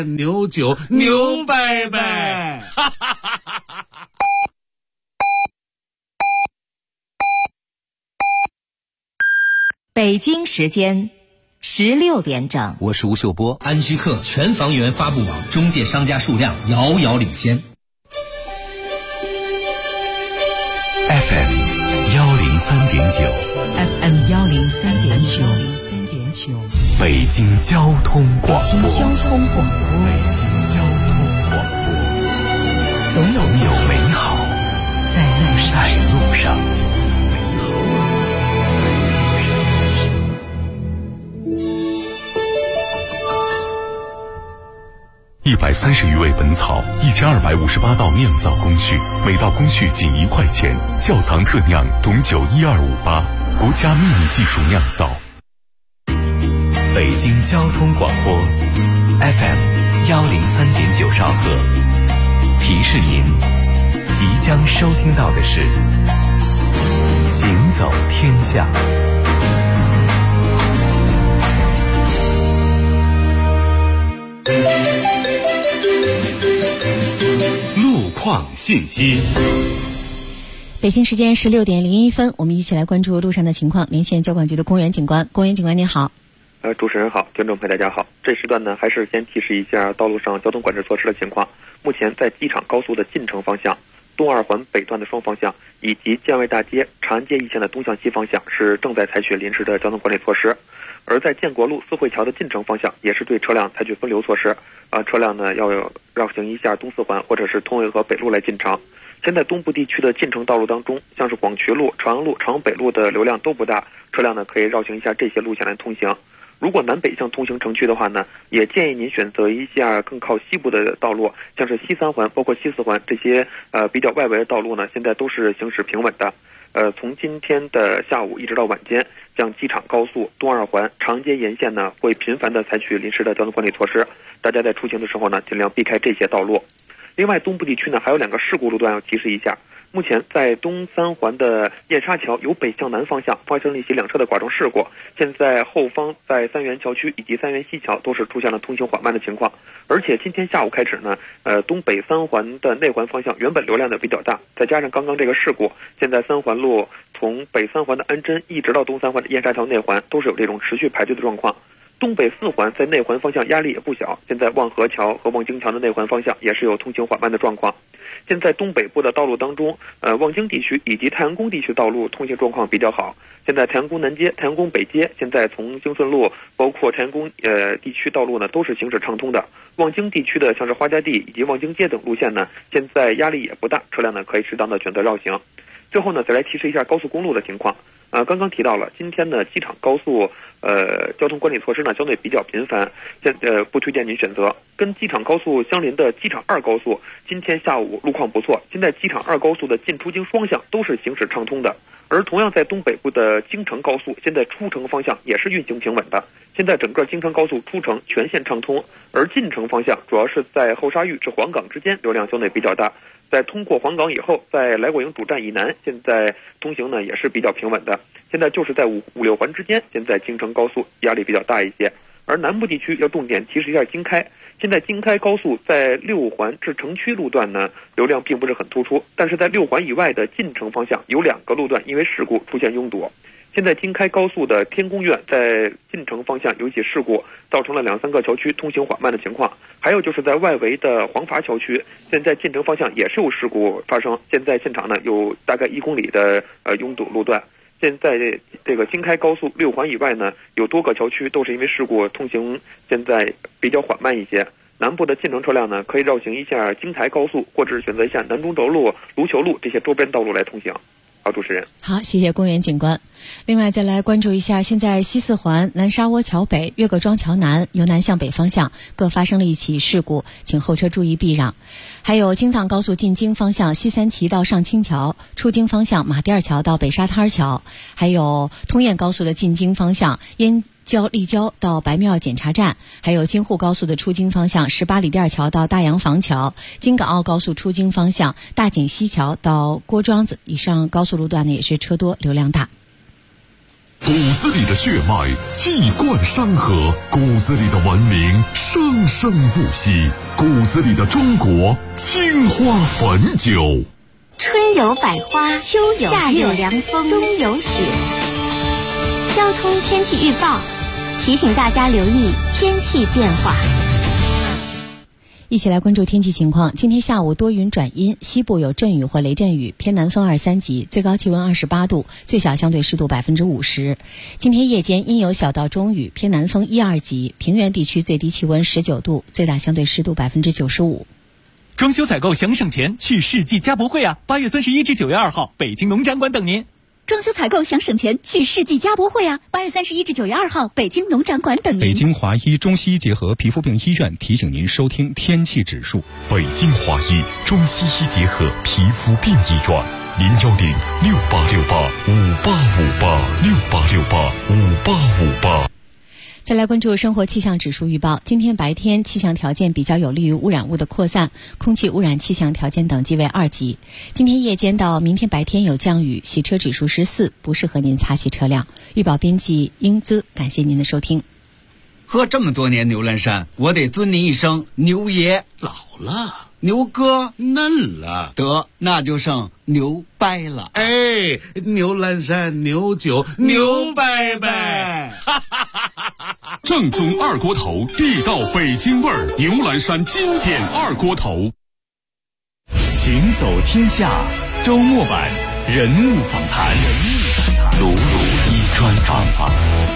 烟牛酒牛拜拜。 北京时间16点整， 我是吴秀波。 安居客全房源发布网中介商家数量遥遥领先。 FM 103.9 FM 103.9， 北京交通广播。 北京交通广播， 北京交通广播， 总有美好在路上。130余味本草，1258道酿造工序，每道工序仅1块钱。窖藏特酿董酒12588，国家秘密技术酿造。北京交通广播 FM 103.9兆赫，提示您即将收听到的是行走天下。路况信息。 北京时间16点01分，我们一起来关注路上的情况。连线交管局的公园警官，公园警官您好。 主持人好，听众朋友大家好。这时段呢，还是先提示一下道路上交通管制措施的情况。目前在机场高速的进城方向、东二环北段的双方向以及建外大街、长安街一线的东向西方向是正在采取临时的交通管理措施。而在建国路四惠桥的进城方向也是对车辆采取分流措施，车辆呢要绕行一下东四环或者是通渭河北路来进城。现在东部地区的进城道路当中，像是广渠路、朝阳路、朝阳北路的流量都不大，车辆呢可以绕行一下这些路线来通行。如果南北向通行城区的话呢，也建议您选择一下更靠西部的道路，像是西三环包括西四环这些比较外围的道路呢，现在都是行驶平稳的。从今天的下午一直到晚间，像机场高速、东二环、长安街沿线呢，会频繁的采取临时的交通管理措施，大家在出行的时候呢，尽量避开这些道路。另外，东部地区呢还有2个事故路段要提示一下。目前在东三环的燕莎桥由北向南方向发生了一起2车的剐撞事故，现在后方在三元桥区以及三元西桥都是出现了通行缓慢的情况。而且今天下午开始呢，东北三环的内环方向原本流量的比较大，再加上刚刚这个事故，现在三环路从北三环的安贞一直到东三环的燕莎桥内环都是有这种持续排队的状况。东北四环在内环方向压力也不小，现在望河桥和望京桥的内环方向也是有通行缓慢的状况。现在东北部的道路当中，望京地区以及太阳宫地区道路通行状况比较好。现在太阳宫南街、太阳宫北街，现在从京顺路包括太阳宫地区道路呢都是行驶畅通的。望京地区的像是花家地以及望京街等路线呢，现在压力也不大，车辆呢可以适当的选择绕行。最后呢，再来提示一下高速公路的情况。刚刚提到了，今天呢机场高速交通管理措施呢相对比较频繁，不推荐您选择。跟机场高速相邻的机场2高速，今天下午路况不错，现在机场2高速的进出京双向都是行驶畅通的。而同样在东北部的京承高速，现在出城方向也是运行平稳的。现在整个京承高速出城全线畅通，而进城方向主要是在后沙峪至黄岗之间流量相对比较大。在通过黄岗以后，在来过营主站以南，现在通行呢也是比较平稳的。现在就是在五六环之间，现在京承高速压力比较大一些。而南部地区要重点提示一下京开，现在京开高速在6环至城区路段呢流量并不是很突出，但是在6环以外的进城方向有2个路段因为事故出现拥堵。现在京开高速的天宫苑在进城方向有一起事故，造成了2-3个桥区通行缓慢的情况。还有就是在外围的黄筏桥区，现在进城方向也是有事故发生，现在现场呢有大概1公里的拥堵路段。现在这个京开高速6环以外呢，有多个桥区都是因为事故通行现在比较缓慢一些。南部的进城车辆呢，可以绕行一下京台高速，或者是选择一下南中轴路、卢球路这些周边道路来通行。好，主持人。 好，谢谢公园警官。另外再来关注一下，现在西四环南沙窝桥北、岳各庄桥南由南向北方向各发生了一起事故，请后车注意避让。还有京藏高速进京方向西三旗到上清桥，出京方向马甸桥到北沙滩桥，还有通燕高速的进京方向燕郊立交到白庙检查站，还有京沪高速的出京方向18里店桥到大洋房桥，京港澳高速出京方向大井西桥到郭庄子，以上高速路段呢也是车多流量大。 骨子里的血脉气贯山河，骨子里的文明生生不息，骨子里的中国青花汾酒。 春有百花，秋有夏有凉风，冬有雪。交通天气预报提醒大家留意天气变化。 一起来关注天气情况。今天下午多云转阴，西部有阵雨或雷阵雨，偏南风2、3级，最高气温28度，最小相对湿度50%。今天夜间阴有小到中雨，偏南风1、2级，平原地区最低气温19度，最大相对湿度95%。 装修采购想省钱，去世纪家博会啊！8月31至9月2号，北京农展馆等您。 装修采购想省钱，去世纪家博会啊！8月31至9月2号，北京农展馆等您。 北京华医中西医结合皮肤病医院提醒您收听天气指数。 北京华医中西医结合皮肤病医院，0106868585868685858。 再来关注生活气象指数预报。今天白天气象条件比较有利于污染物的扩散，空气污染气象条件等级为2级。今天夜间到明天白天有降雨，洗车指数是4，不适合您擦洗车辆。预报编辑英姿，感谢您的收听。 喝这么多年牛栏山，我得尊您一声牛爷。 老了， 牛哥嫩了， 得那就剩牛掰了。 哎，牛栏山牛酒牛掰掰。 正宗二锅头，地道北京味儿，牛栏山经典二锅头。 行走天下周末版人物访谈， 鲁一专访。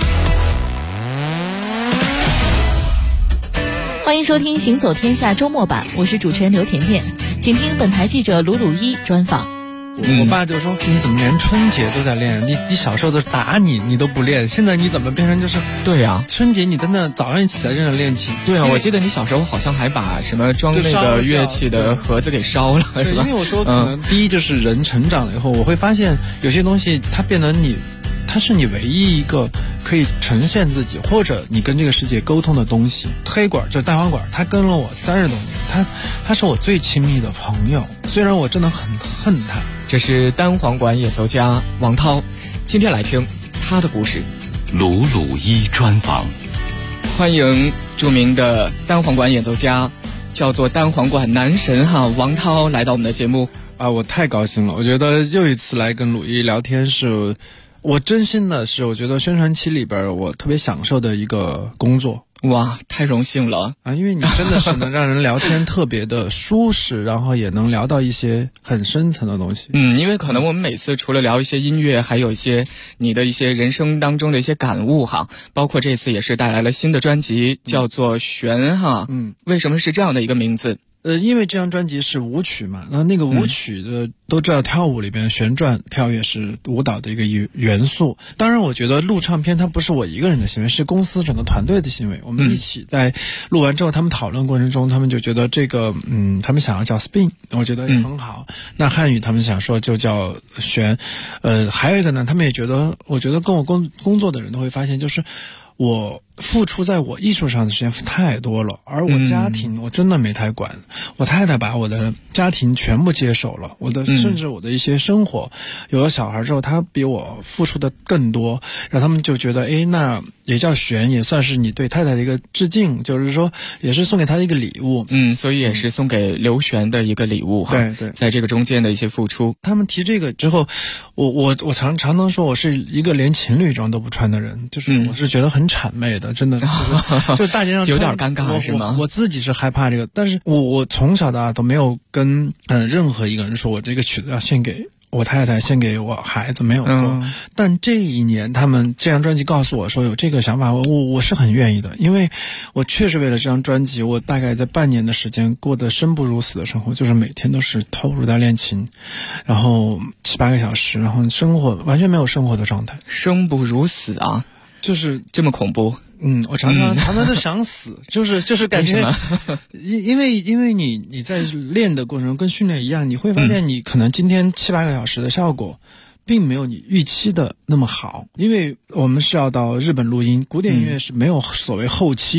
欢迎收听行走天下周末版，我是主持人刘甜甜，请听本台记者鲁一专访。 我爸就说你怎么连春节都在练，你小时候都打你都不练，现在你怎么变成就是对呀， 春节你真的早上一起来就能练琴。 对啊，我记得你小时候好像还把什么装那个乐器的盒子给烧了，是吧？ 因为我说可能第一就是人成长了以后，我会发现有些东西它变得它是你唯一一个可以呈现自己或者你跟这个世界沟通的东西。黑管就是单簧管，它跟了我30多年，它是我最亲密的朋友，虽然我真的很恨它。 这是单簧管演奏家王涛，今天来听他的故事。 鲁一专访， 欢迎著名的单簧管演奏家，叫做单簧管男神王涛来到我们的节目啊！我太高兴了，我觉得又一次来跟鲁一聊天是我真心的是，我觉得宣传期里边我特别享受的一个工作。 哇，太荣幸了啊！因为你真的是能让人聊天特别的舒适，然后也能聊到一些很深层的东西。 因为可能我们每次除了聊一些音乐，还有一些你的一些人生当中的一些感悟包括这次也是带来了新的专辑，叫做旋为什么是这样的一个名字？ 因为这张专辑是舞曲嘛，那个舞曲的都知道，跳舞里边旋转跳跃是舞蹈的一个元素。当然我觉得录唱片它不是我一个人的行为，是公司整个团队的行为。我们一起在录完之后，他们讨论过程中，他们就觉得这个他们想要叫 spin， 我觉得也很好。那汉语他们想说就叫旋。还有一个呢，他们也觉得，我觉得跟我工作的人都会发现，就是我付出在我艺术上的时间太多了，而我家庭我真的没太管。我太太把我的家庭全部接手了，甚至我的一些生活，有了小孩之后，她比我付出的更多，然后他们就觉得，那也叫旋，也算是你对太太的一个致敬，就是说也是送给她的一个礼物。 所以也是送给刘璇的一个礼物对， 在这个中间的一些付出。 他们提这个之后，我常常说我是一个连情侣装都不穿的人，就是我是觉得很谄媚的，真的就是大街上有点尴尬是吗？ 我自己是害怕这个，但是我从小到大都没有跟任何一个人说我这个曲子要献给我太太，献给我孩子，没有过。但这一年他们这张专辑告诉我说有这个想法，我是很愿意的，因为我确实为了这张专辑，我大概在半年的时间过得生不如死的生活，就是每天都是投入在练琴，然后7、8个小时，然后生活完全没有生活的状态， 生不如死啊， 就是这么恐怖。 我常常就想死，就是感觉，因为你在练的过程中跟训练一样，你会发现你可能今天7、8个小时的效果并没有你预期的那么好，因为我们是要到日本录音，古典音乐是没有所谓后期的。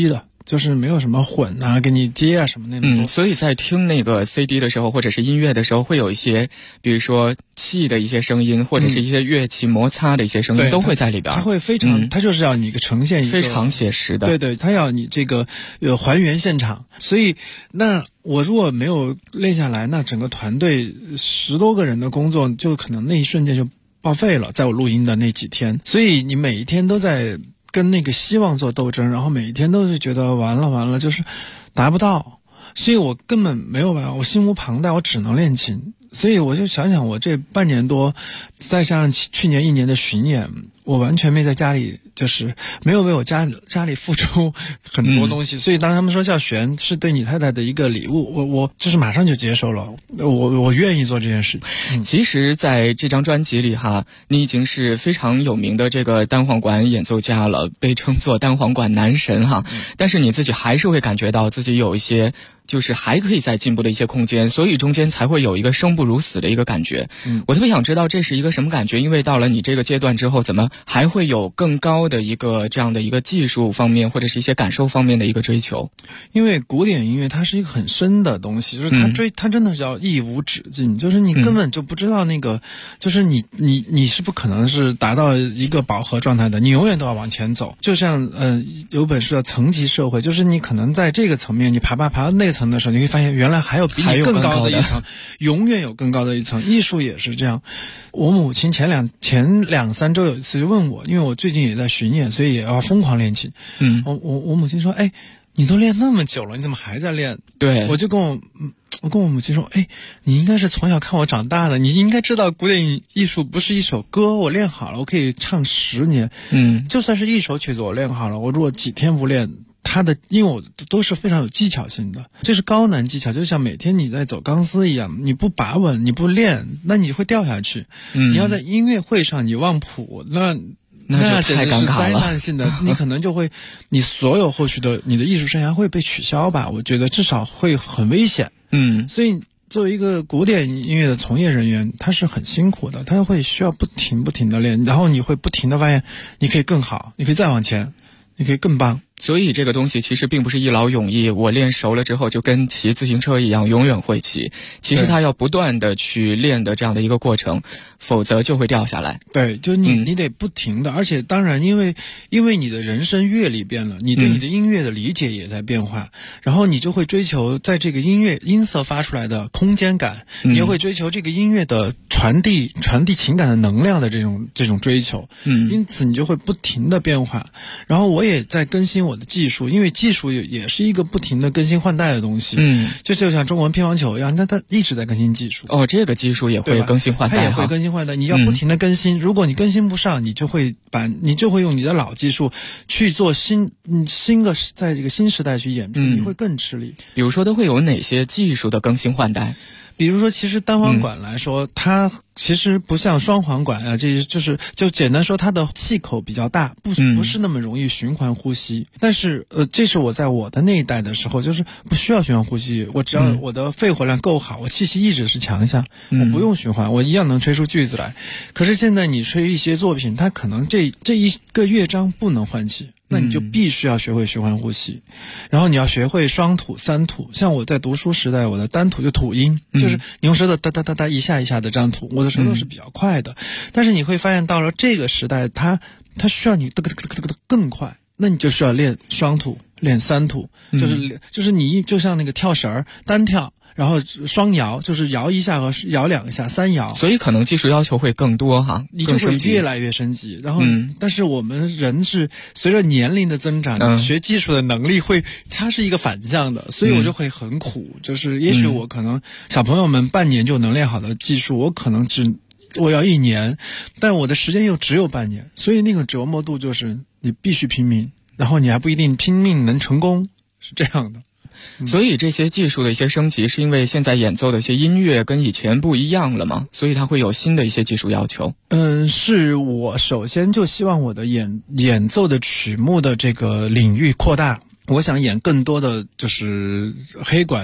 就是没有什么混啊，给你接啊什么那种。 所以在听那个 CD 的时候，或者是音乐的时候，会有一些，比如说气的一些声音，或者是一些乐器摩擦的一些声音，都会在里边。 它会非常，它就是要你呈现一个非常写实的。 对，它要你这个还原现场。所以那我如果没有练下来，那整个团队10多个人的工作就可能那一瞬间就报废了，在我录音的那几天。所以你每一天都在跟那个希望做斗争，然后每一天都是觉得完了，就是达不到，所以我根本没有办法，我心无旁贷，我只能练琴。所以我就想想，我这半年多，再加上去年1年的巡演，我完全没在家里，就是没有为我家里付出很多东西。所以当他们说叫璇是对你太太的一个礼物，我就是马上就接受了，我愿意做这件事。 其实在这张专辑里哈，你已经是非常有名的这个单簧管演奏家了，被称作单簧管男神哈。但是你自己还是会感觉到自己有一些就是还可以再进步的一些空间，所以中间才会有一个生不如死的一个感觉。我特别想知道这是一个什么感觉，因为到了你这个阶段之后，怎么还会有更高的一个这样的一个技术方面或者是一些感受方面的一个追求？ 因为古典音乐它是一个很深的东西，就是它真的是要一无止境，就是你根本就不知道那个，就是你是不可能是达到一个饱和状态的，你永远都要往前走。就像有本书叫层级社会，就是你可能在这个层面你爬到那层的时候，你会发现原来还有比你更高的一层，永远有更高的一层。艺术也是这样。我母亲前两三周有一次就问我，因为我最近也在巡演，所以也要疯狂练琴。我母亲说，你都练那么久了，你怎么还在练？ 对， 我跟我母亲说，你应该是从小看我长大的，你应该知道古典艺术不是一首歌我练好了我可以唱10年。就算是一首曲子我练好了，我如果几天不练，因为我都是非常有技巧性的，这是高难技巧，就像每天你在走钢丝一样，你不把稳，你不练，那你会掉下去。你要在音乐会上你忘谱，那就太尴尬了， 是灾难性的，你可能就会，你所有后续的你的艺术生涯会被取消吧？我觉得至少会很危险。所以作为一个古典音乐的从业人员，他是很辛苦的，他会需要不停的练，然后你会不停的发现你可以更好，你可以再往前，你可以更棒。 所以这个东西其实并不是一劳永逸，我练熟了之后就跟骑自行车一样永远会骑，其实它要不断的去练的这样的一个过程，否则就会掉下来。 对，就你得不停的，而且当然因为你的人生阅历变了，你对你的音乐的理解也在变化，然后你就会追求在这个音色发出来的空间感，你又会追求这个音乐的传递情感的能量的这种追求。因此你就会不停的变化。然后我也在更新我的技术，因为技术也是一个不停的更新换代的东西。就像中国人乒乓球一样，它一直在更新技术。 这个技术也会更新换代， 它也会更新换代，你要不停的更新。如果你更新不上，你就会用你的老技术去做新的在这个新时代去演出，你会更吃力。 比如说都会有哪些技术的更新换代？ 比如说，其实单簧管来说，它其实不像双簧管啊，就简单说，它的气口比较大，不是那么容易循环呼吸。但是这是我在我的那一代的时候，就是不需要循环呼吸，我只要我的肺活量够好，我气息一直是强项，我不用循环，我一样能吹出句子来。可是现在你吹一些作品，它可能这一个乐章不能换气。那你就必须要学会循环呼吸，然后你要学会双吐、三吐。像我在读书时代，我的单吐就吐音，就是你用舌头哒哒哒哒一下一下的这样吐，我的舌头是比较快的。但是你会发现到了这个时代，它需要你哒哒哒哒哒更快，那你就需要练双吐、练三吐，就是你就像那个跳绳单跳。然后双摇，就是摇一下和摇两下，三摇， 所以可能技术要求会更多哈， 你就会越来越升级。然后，但是我们人是随着年龄的增长，学技术的能力它是一个反向的，所以我就会很苦。就是也许我可能小朋友们半年就能练好的技术，我可能我要1年，但我的时间又只有半年，所以那个折磨度就是你必须拼命，然后你还不一定拼命能成功，是这样的。 所以这些技术的一些升级是因为现在演奏的一些音乐跟以前不一样了吗？所以它会有新的一些技术要求。 是我首先就希望我的演奏的曲目的这个领域扩大，我想演更多的就是黑管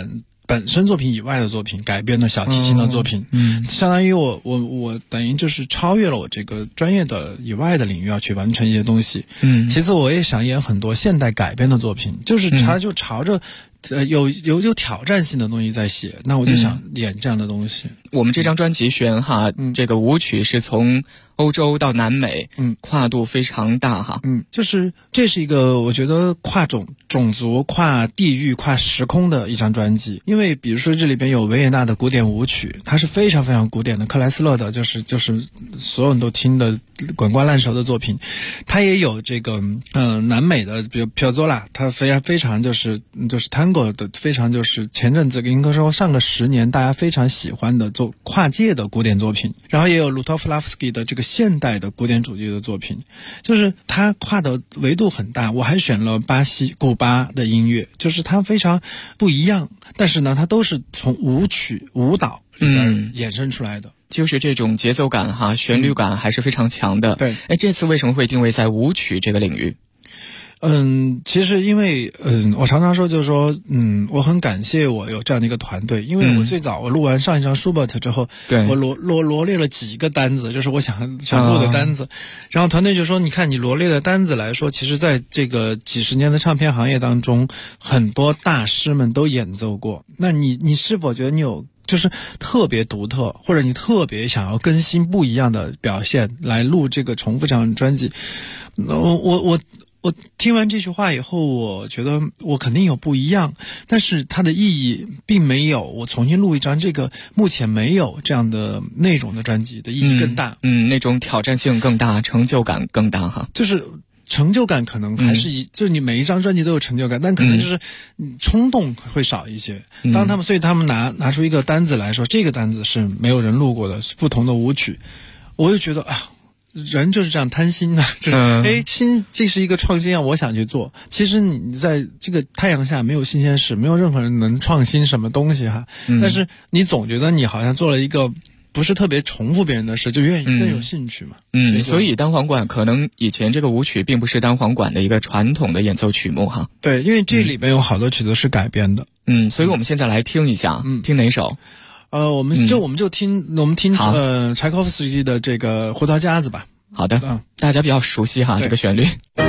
本身作品以外的作品改编的小提琴的作品，相当于我等于就是超越了我这个专业的以外的领域要去完成一些东西。其次我也想演很多现代改编的作品，就是他就朝着有挑战性的东西在写，那我就想演这样的东西。 我们这张专辑选哈，这个舞曲是从欧洲到南美，跨度非常大哈。 就是这是一个我觉得跨种族、跨地域、跨时空的一张专辑。因为比如说这里边有维也纳的古典舞曲，它是非常非常古典的，克莱斯勒的就是所有人都听的滚瓜烂熟的作品。它也有这个南美的，比如皮奥佐拉，它非常就是tango 的，非常就是前阵子应该说上个10年大家非常喜欢的做跨界的古典作品。然后也有鲁托夫拉夫斯基的这个现代的古典主义的作品，就是它跨的维度很大。我还选了巴西、古巴的音乐，就是它非常不一样，但是呢它都是从舞曲、舞蹈里边衍生出来的。 就是这种节奏感哈，旋律感还是非常强的。 对， 这次为什么会定位在舞曲这个领域？ 其实因为我常常说就是说我很感谢我有这样的一个团队，因为我最早我录完上一张舒伯特之后，我罗列了几个单子，就是我想录的单子，然后团队就说你看你罗列的单子来说，其实在这个几十年的唱片行业当中，很多大师们都演奏过，那你是否觉得你有就是特别独特，或者你特别想要更新不一样的表现来录这个重复这样的专辑？我听完这句话以后，我觉得我肯定有不一样，但是它的意义并没有我重新录一张这个目前没有这样的内容的专辑的意义更大。 那种挑战性更大，成就感更大哈。 就是成就感可能还是就是你每一张专辑都有成就感，但可能就是冲动会少一些。所以他们拿出一个单子来说，这个单子是没有人录过的，是不同的舞曲，我就觉得人就是这样贪心的，就是这是一个创新啊，我想去做。其实你在这个太阳下没有新鲜事，没有任何人能创新什么东西哈。但是你总觉得你好像做了一个不是特别重复别人的事，就愿意更有兴趣嘛。 所以单簧管可能以前这个舞曲并不是单簧管的一个传统的演奏曲目哈。 对，因为这里边有好多曲子是改编的。 所以我们现在来听一下，听哪首？ 我们听柴可夫斯基的这个胡桃夹子吧。 好的，大家比较熟悉哈这个旋律。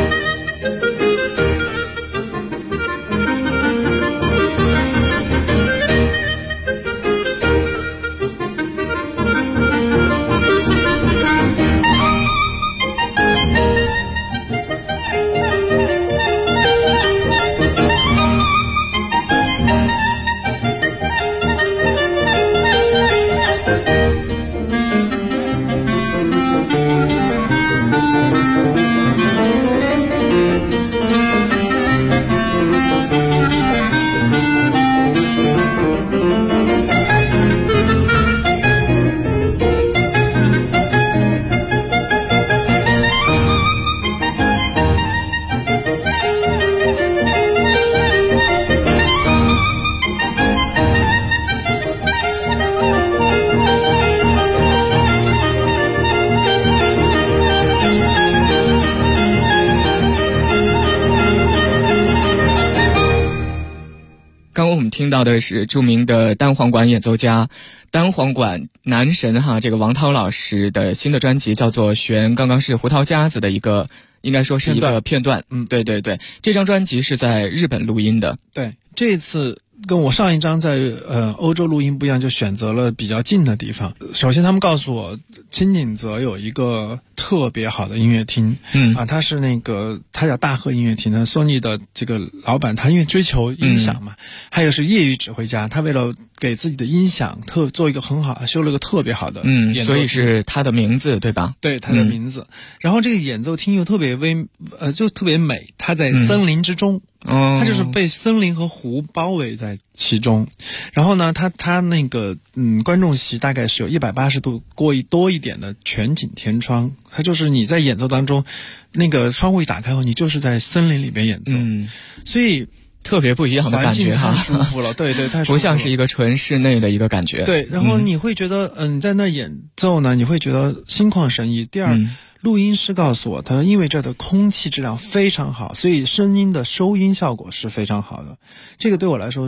刚刚我们听到的是著名的单簧管演奏家、单簧管男神哈，这个王涛老师的新的专辑叫做《弦》，刚刚是胡桃夹子的一个，应该说是一个片段。对对对，这张专辑是在日本录音的。 对，这次跟我上一张在欧洲录音不一样，就选择了比较近的地方。首先他们告诉我金井泽有一个特别好的音乐厅，他是他叫大和音乐厅，他索尼的这个老板，他因为追求音响嘛，还有是业余指挥家，他为了给自己的音响做一个很好，修了个特别好的演奏厅， 所以是他的名字对吧？ 对，他的名字。然后这个演奏厅又特别就特别美，它在森林之中。它就是被森林和湖包围在其中，然后呢，它观众席大概是有180度多一点的全景天窗，它就是你在演奏当中，那个窗户一打开后，你就是在森林里边演奏，所以特别不一样的感觉哈， 太舒服了，对对，太舒服了， 不像是一个纯室内的一个感觉。 对，然后你会觉得，你在那演奏呢，你会觉得心旷神怡。第二。录音师告诉我，他因为这的空气质量非常好，所以声音的收音效果是非常好的。这个对我来说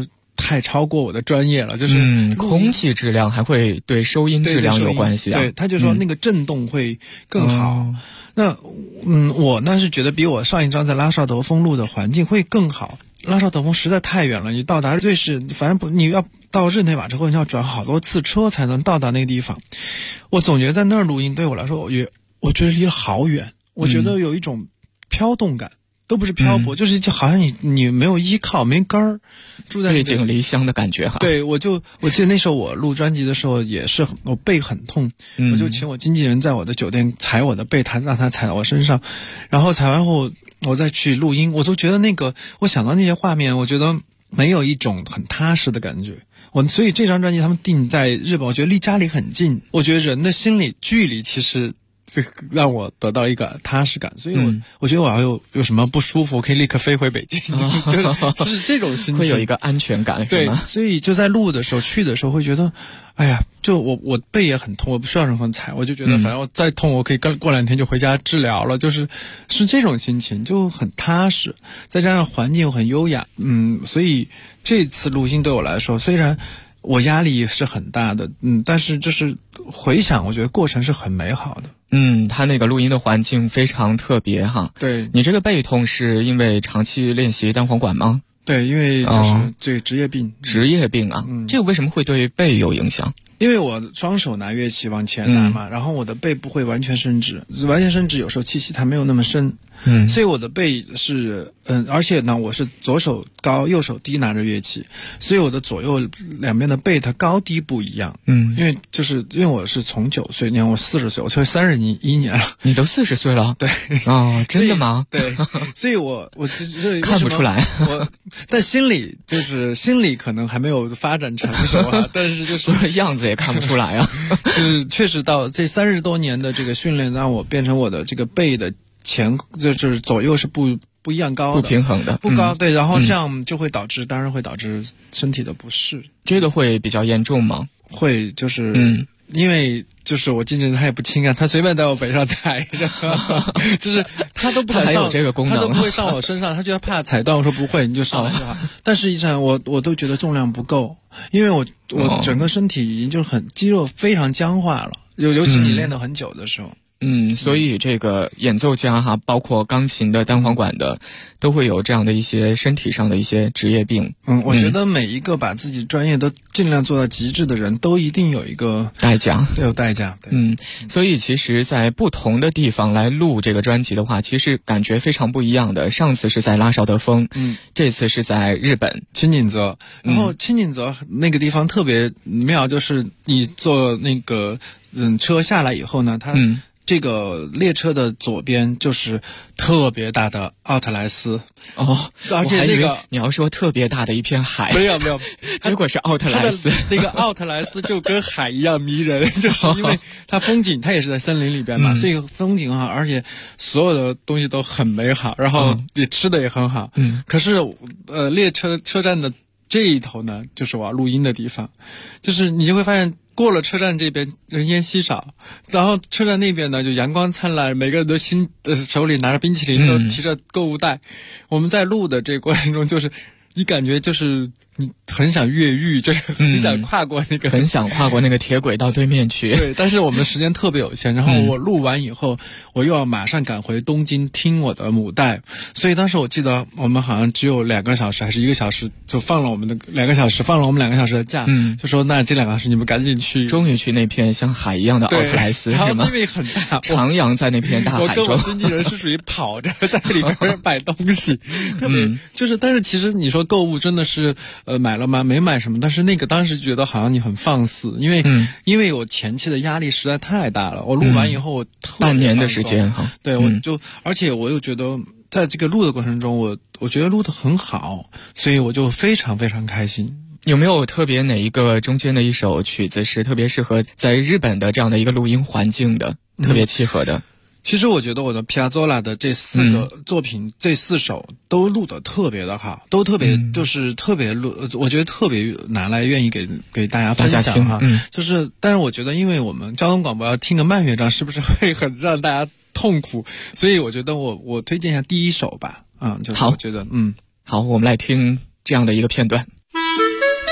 太超过我的专业了，就是空气质量还会对收音质量有关系啊。 对，他就说那个震动会更好。那我呢是觉得比我上一张在拉绍德峰录的环境会更好。拉绍德峰实在太远了，你到达瑞士，反正你要到日内瓦之后，你要转好多次车才能到达那个地方。我总觉得在那儿录音对我来说，我觉得离得好远，我觉得有一种飘动感。都不是漂泊，就好像你没有依靠，没根儿，住在背井离乡的感觉哈。 对，我记得那时候我录专辑的时候也是我背很痛，我就请我经纪人在我的酒店踩我的背，让他踩到我身上，然后踩完后我再去录音，我都觉得我想到那些画面，我觉得没有一种很踏实的感觉。所以这张专辑他们定在日本，我觉得离家里很近，我觉得人的心理距离其实这让我得到一个踏实感，所以我觉得我要有什么不舒服，我可以立刻飞回北京，就是这种心情， 会有一个安全感， 对，所以就在录的时候去的时候会觉得，哎呀，就我背也很痛，我不需要任何踩，我就觉得反正我再痛，我可以过2天就回家治疗了，是这种心情，就很踏实，再加上环境又很优雅，所以这次录音对我来说，虽然我压力是很大的，但是就是回想，我觉得过程是很美好的。 他那个录音的环境非常特别哈。 对， 你这个背痛是因为长期练习单簧管吗？ 对，因为就是这个职业病。 职业病啊，这个为什么会对背有影响？ 因为我双手拿乐器往前拿嘛，然后我的背不会完全伸直，有时候气息它没有那么深。所以我的背是而且呢我是左手高右手低拿着乐器，所以我的左右两边的背它高低不一样。因为我是从9岁，你看我40岁，我才31年了。 你都40岁了？ 对。 真的吗？ 对，所以我看不出来。 但心里可能还没有发展成熟啊，但是就是样子也看不出来啊。 就是确实到这30多年的这个训练，让我变成我的这个背的就是左右是不一样高的， 不平衡的， 不高，对，然后这样就会当然会导致身体的不适。 这个会比较严重吗？ 会，就是因为就是我经纪人他也不轻啊，他随便在我背上踩就是他都不敢上， 还有这个功能， 他都不会上我身上，他就要怕踩断，我说不会，你就上来就好。但实际上我都觉得重量不够，因为我整个身体已经就肌肉非常僵化了，尤其你练得很久的时候。 所以这个演奏家哈，包括钢琴的、单簧管的，都会有这样的一些身体上的一些职业病。 我觉得每一个把自己专业都尽量做到极致的人，都一定有一个代价， 都有代价。 所以其实在不同的地方来录这个专辑的话，其实感觉非常不一样的。上次是在拉绍德峰，这次是在日本青井泽。然后青井泽那个地方特别妙，就是你坐那个车下来以后呢，它这个列车的左边就是特别大的奥特莱斯而且那个你要说特别大的一片海， 没有， 结果是奥特莱斯。 那个奥特莱斯就跟海一样迷人，就是因为它风景，它也是在森林里边嘛，所以风景好，而且所有的东西都很美好，然后你吃的也很好。可是列车站的这一头呢，就是我要录音的地方，就是你就会发现。过了车站这边人烟稀少，然后车站那边呢就阳光灿烂，每个人都手里拿着冰淇淋，都提着购物袋。我们在录的这个过程中，就是你感觉就是你很想越狱，就是很想跨过那个， 很想跨过那个铁轨到对面去。 对，但是我们的时间特别有限，然后我录完以后，我又要马上赶回东京听我的母带，所以当时我记得我们好像只有2个小时还是1个小时，就放了我们2个小时的假，就说那这2个小时你们赶紧去， 终于去那片像海一样的奥特莱斯， 然后是吗？ 因为很大， 徜徉在那片大海中。 我跟我经纪人是属于跑着在里边买东西，特别但是其实你说购物真的是买了吗？没买什么，但是那个当时觉得好像你很放肆，因为我前期的压力实在太大了。我录完以后，我特别半年的时间哈， 对，而且我又觉得在这个录的过程中，我觉得录得很好，所以我就非常非常开心。 有没有特别哪一个中间的一首曲子是特别适合在日本的这样的一个录音环境的，特别契合的？ 其实我觉得我的皮亚佐拉的这4个作品，这4首都录得特别的好，都特别就是特别我觉得特别拿来愿意给大家分享哈。但是我觉得因为我们交通广播要听个慢乐章，是不是会很让大家痛苦？所以我觉得我推荐一下第1首吧。就是我觉得好，我们来听这样的一个片段。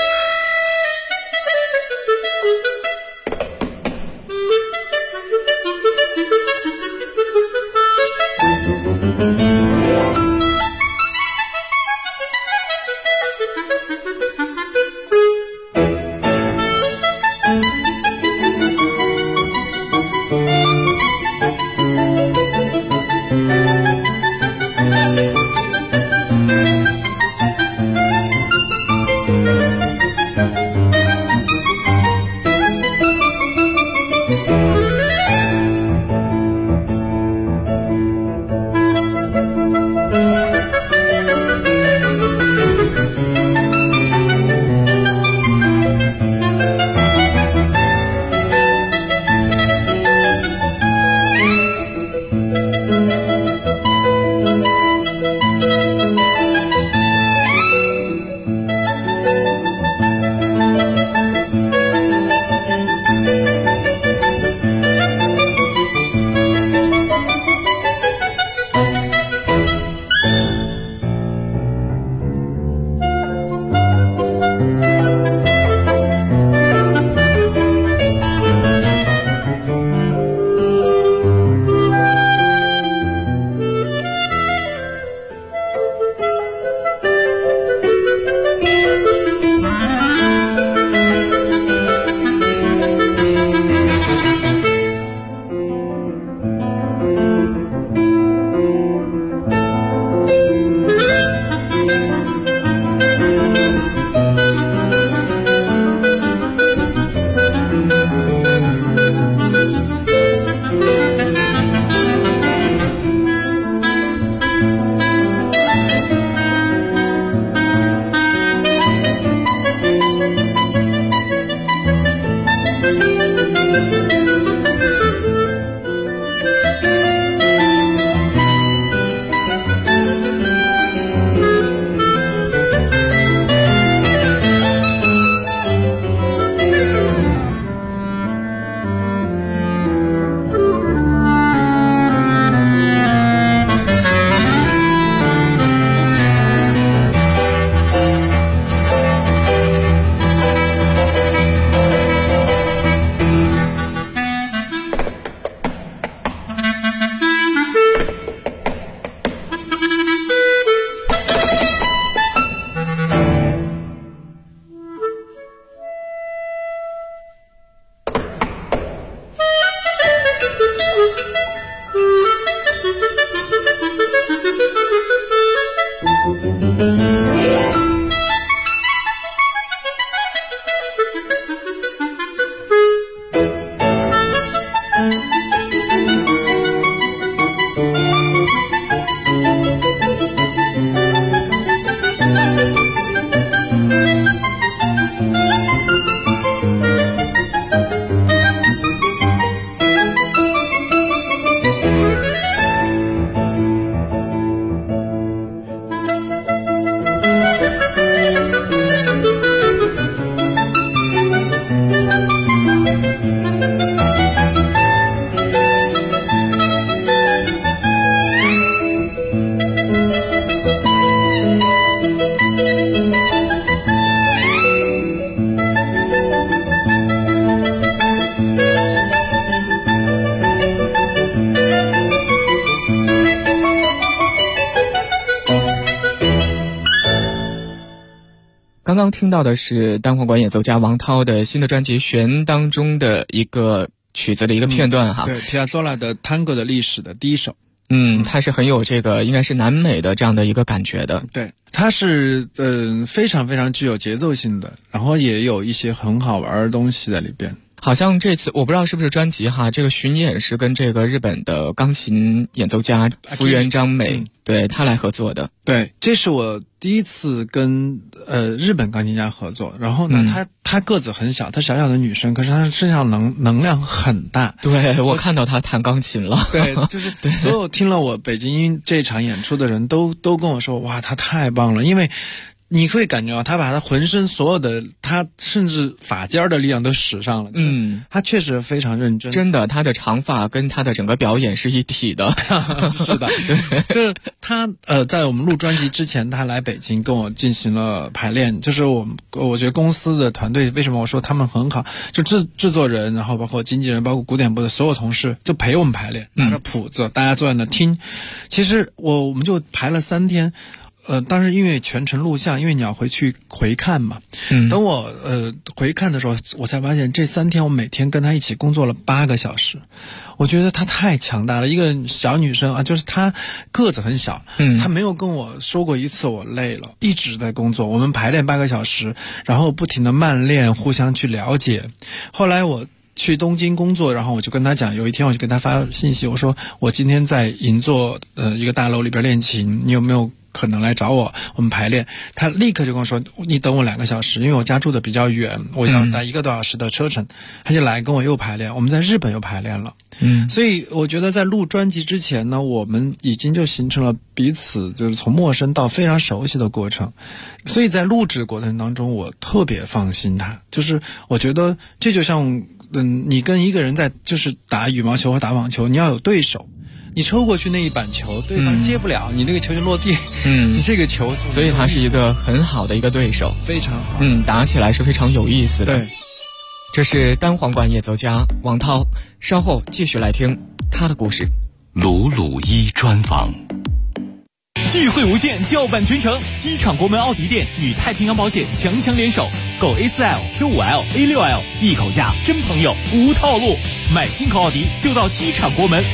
刚听到的是单簧管演奏家王涛的新的专辑《旋》当中的一个曲子的一个片段哈。 对，皮亚佐拉的探戈的历史的第一首。 它是很有这个应该是南美的这样的一个感觉的。 对，它是非常非常具有节奏性的，然后也有一些很好玩的东西在里边。 好像这次我不知道是不是专辑哈，这个巡演是跟这个日本的钢琴演奏家福原张美，对他来合作的。 对，这是我第一次跟日本钢琴家合作。然后呢，她个子很小，她小小的女生，可是她身上能量很大。 对，我看到她弹钢琴了。 对，就是所有听了我北京这场演出的人都跟我说，哇，她太棒了，因为你会感觉到他把他浑身所有的，他甚至发尖的力量都使上了。他确实非常认真。 真的，他的长发跟他的整个表演是一体的。 是的，对，就是他在我们录专辑之前，他来北京跟我进行了排练。就是我觉得公司的团队为什么我说他们很好，就制作人，然后包括经纪人，包括古典部的所有同事，就陪我们排练，拿着谱子，大家坐在那听。其实我们就排了3天。当时因为全程录像，因为你要回去回看嘛。等我回看的时候，我才发现这3天我每天跟她一起工作了8个小时。我觉得她太强大了，一个小女生啊，就是她个子很小，她没有跟我说过一次我累了，一直在工作。我们排练8个小时，然后不停的慢练，互相去了解。后来我去东京工作，然后我就跟他讲，有一天我就跟他发信息，我说我今天在银座一个大楼里边练琴，你有没有可能来找我们排练？他立刻就跟我说，你等我2个小时，因为我家住的比较远，我要待1个多小时的车程。他就来跟我又排练，我们在日本又排练了。所以我觉得在录专辑之前呢，我们已经就形成了彼此就是从陌生到非常熟悉的过程。所以在录制过程当中，我特别放心他，就是我觉得这就像你跟一个人在就是打羽毛球和打网球，你要有对手。你抽过去那一板球，对方接不了，你那个球就落地。你这个球， 所以他是一个很好的一个对手， 非常好。 打起来是非常有意思的。 对， 这是单簧管演奏家王涛，稍后继续来听他的故事。 鲁鲁一专访。 聚会无限，叫板全城，机场国门奥迪店与太平洋保险强联手，购 A4L、Q5L、A6L， 一口价，真朋友，无套路。买进口奥迪就到机场国门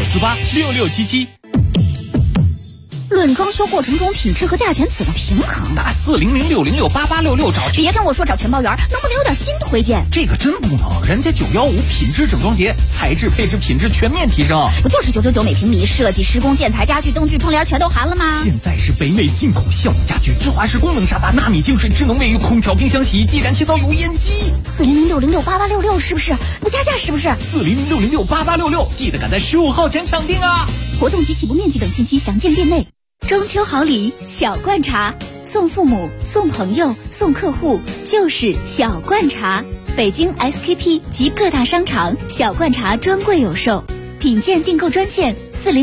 69486677。 论装修过程中品质和价钱怎么平衡？ 打40060688866找。 别跟我说找全包圆，能不能有点新推荐？ 这个真不能，人家915品质整装节，材质配置品质全面提升。 不就是999每平米，设计施工建材家具灯具窗帘全都含了吗？ 现在是北美进口橡木家具，智华式功能沙发，纳米净水，智能卫浴，空调冰箱洗衣机，燃气灶油烟机。 40060688866是不是？不加价是不是 ？40060688866，记得赶在15号前抢定啊！ 活动及起步面积等信息详见店内。中秋好礼小罐茶，送父母送朋友送客户就是小罐茶。北京 SKP 及各大商场小罐茶专柜有售，品鉴订购专线